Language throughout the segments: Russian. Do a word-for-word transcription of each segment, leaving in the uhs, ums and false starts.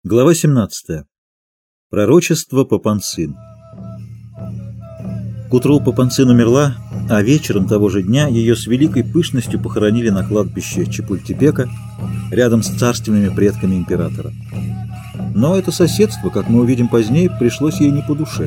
Глава семнадцатая. Пророчество Папанцин. К утру Папанцин умерла, а вечером того же дня ее с великой пышностью похоронили на кладбище Чапультепека рядом с царственными предками императора. Но это соседство, как мы увидим позднее, пришлось ей не по душе.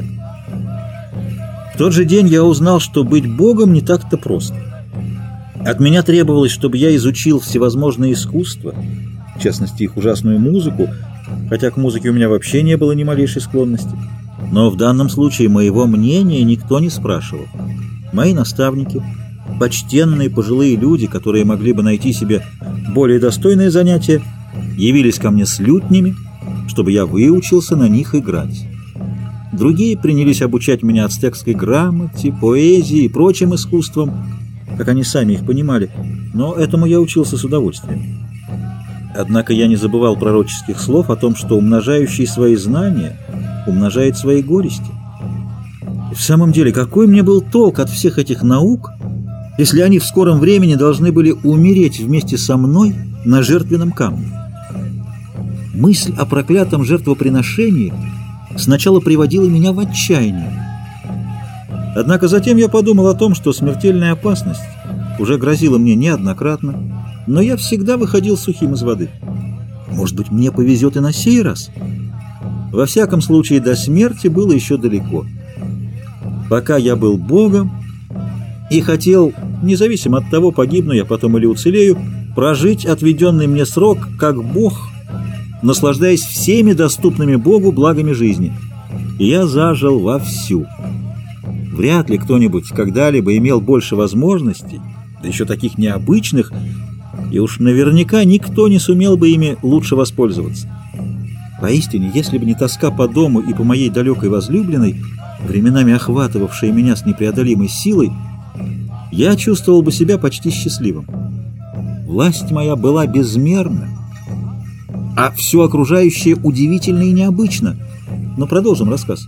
В тот же день я узнал, что быть богом не так-то просто. От меня требовалось, чтобы я изучил всевозможные искусства, в частности их ужасную музыку, хотя к музыке у меня вообще не было ни малейшей склонности. Но в данном случае моего мнения никто не спрашивал. Мои наставники, почтенные пожилые люди, которые могли бы найти себе более достойное занятие, явились ко мне с лютнями, чтобы я выучился на них играть. Другие принялись обучать меня ацтекской грамоте, поэзии и прочим искусствам, как они сами их понимали, но этому я учился с удовольствием. Однако я не забывал пророческих слов о том, что умножающий свои знания умножает свои горести. И в самом деле, какой мне был толк от всех этих наук, если они в скором времени должны были умереть вместе со мной на жертвенном камне? Мысль о проклятом жертвоприношении сначала приводила меня в отчаяние. Однако затем я подумал о том, что смертельная опасность уже грозила мне неоднократно, но я всегда выходил сухим из воды. Может быть, мне повезет и на сей раз? Во всяком случае, до смерти было еще далеко. Пока я был богом и хотел, независимо от того, погибну я потом или уцелею, прожить отведенный мне срок как бог, наслаждаясь всеми доступными богу благами жизни. И я зажил вовсю. Вряд ли кто-нибудь когда-либо имел больше возможностей, да еще таких необычных, и уж наверняка никто не сумел бы ими лучше воспользоваться. Поистине, если бы не тоска по дому и по моей далекой возлюбленной, временами охватывавшей меня с непреодолимой силой, я чувствовал бы себя почти счастливым. Власть моя была безмерна, а все окружающее удивительно и необычно. Но продолжим рассказ.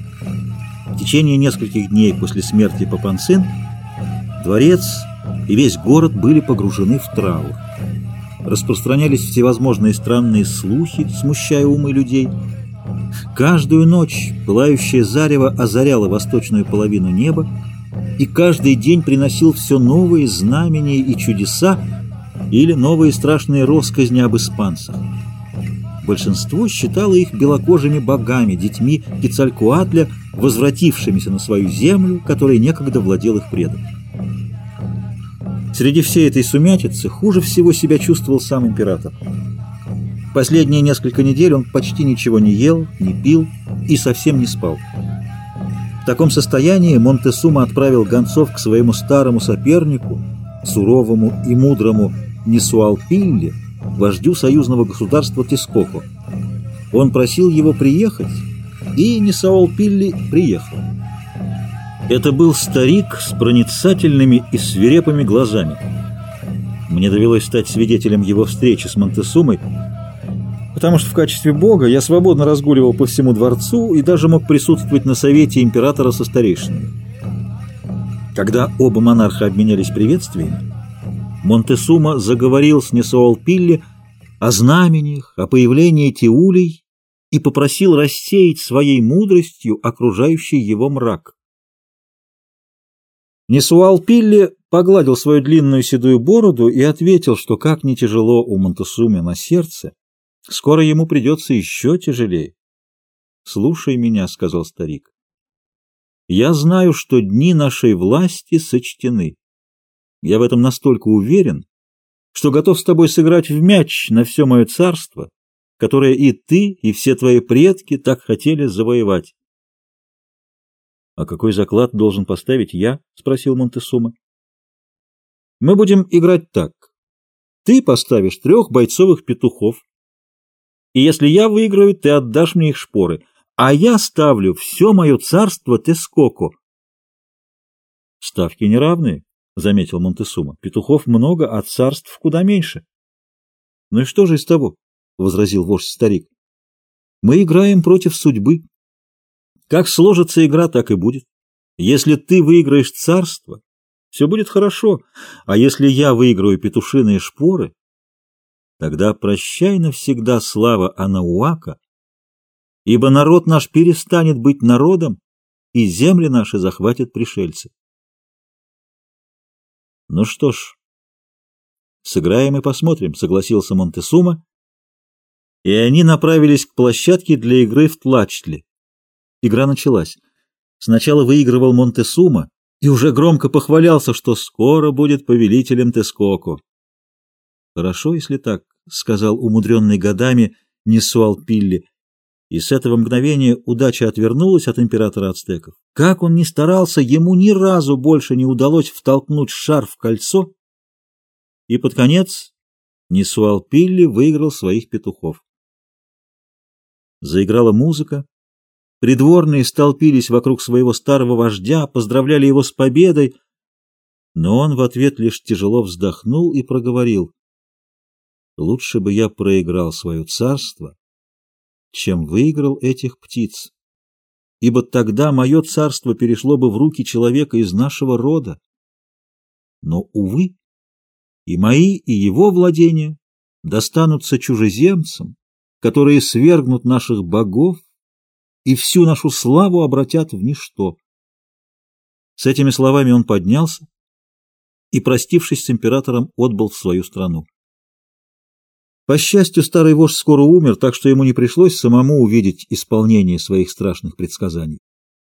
В течение нескольких дней после смерти Папанцин дворец и весь город были погружены в траур. Распространялись всевозможные странные слухи, смущая умы людей. Каждую ночь пылающее зарево озаряло восточную половину неба, и каждый день приносил все новые знамения и чудеса или новые страшные россказни об испанцах. Большинство считало их белокожими богами, детьми Кецалькоатля, возвратившимися на свою землю, которой некогда владел их предок. Среди всей этой сумятицы хуже всего себя чувствовал сам император. Последние несколько недель он почти ничего не ел, не пил и совсем не спал. В таком состоянии Монтесума отправил гонцов к своему старому сопернику, суровому и мудрому Несуалпилле, вождю союзного государства Тескоко. Он просил его приехать, и Несуалпилли приехал. Это был старик с проницательными и свирепыми глазами. Мне довелось стать свидетелем его встречи с Монтесумой, потому что в качестве бога я свободно разгуливал по всему дворцу и даже мог присутствовать на совете императора со старейшинами. Когда оба монарха обменялись приветствиями, Монтесума заговорил с Несуалпилли о знамениях, о появлении Тиулей и попросил рассеять своей мудростью окружающий его мрак. Несуалпилли погладил свою длинную седую бороду и ответил, что как ни тяжело у Монтесумы на сердце, скоро ему придется еще тяжелее. «Слушай меня», — сказал старик. «Я знаю, что дни нашей власти сочтены. Я в этом настолько уверен, что готов с тобой сыграть в мяч на все мое царство, которое и ты, и все твои предки так хотели завоевать». «А какой заклад должен поставить я?» — спросил Монтесума. «Мы будем играть так. Ты поставишь трех бойцовых петухов, и если я выиграю, ты отдашь мне их шпоры, а я ставлю все мое царство Тескоко». «Ставки неравные», — заметил Монтесума. «Петухов много, а царств куда меньше». «Ну и что же из того?» — возразил вождь-старик. «Мы играем против судьбы. Как сложится игра, так и будет. Если ты выиграешь царство, все будет хорошо, а если я выиграю петушиные шпоры, Тогда прощай навсегда слава Анауака, ибо народ наш перестанет быть народом, и земли наши захватят пришельцы. Ну что ж, сыграем и посмотрим, согласился Монтесума, и они направились к площадке для игры в тлачтли. Игра началась. Сначала выигрывал Монтесума и уже громко похвалялся, что скоро будет повелителем Тескоко. «Хорошо, если так», — сказал умудренный годами Нисуалпилли, и с этого мгновения удача отвернулась от императора ацтеков. Как он ни старался, ему ни разу больше не удалось втолкнуть шар в кольцо, и под конец Нисуалпилли выиграл своих петухов. Заиграла музыка. Придворные столпились вокруг своего старого вождя, поздравляли его с победой, но он в ответ лишь тяжело вздохнул и проговорил: «Лучше бы я проиграл свое царство, чем выиграл этих птиц, ибо тогда мое царство перешло бы в руки человека из нашего рода. Но, увы, и мои, и его владения достанутся чужеземцам, которые свергнут наших богов и всю нашу славу обратят в ничто». С этими словами он поднялся и, простившись с императором, отбыл в свою страну. По счастью, старый вождь скоро умер, так что ему не пришлось самому увидеть исполнение своих страшных предсказаний.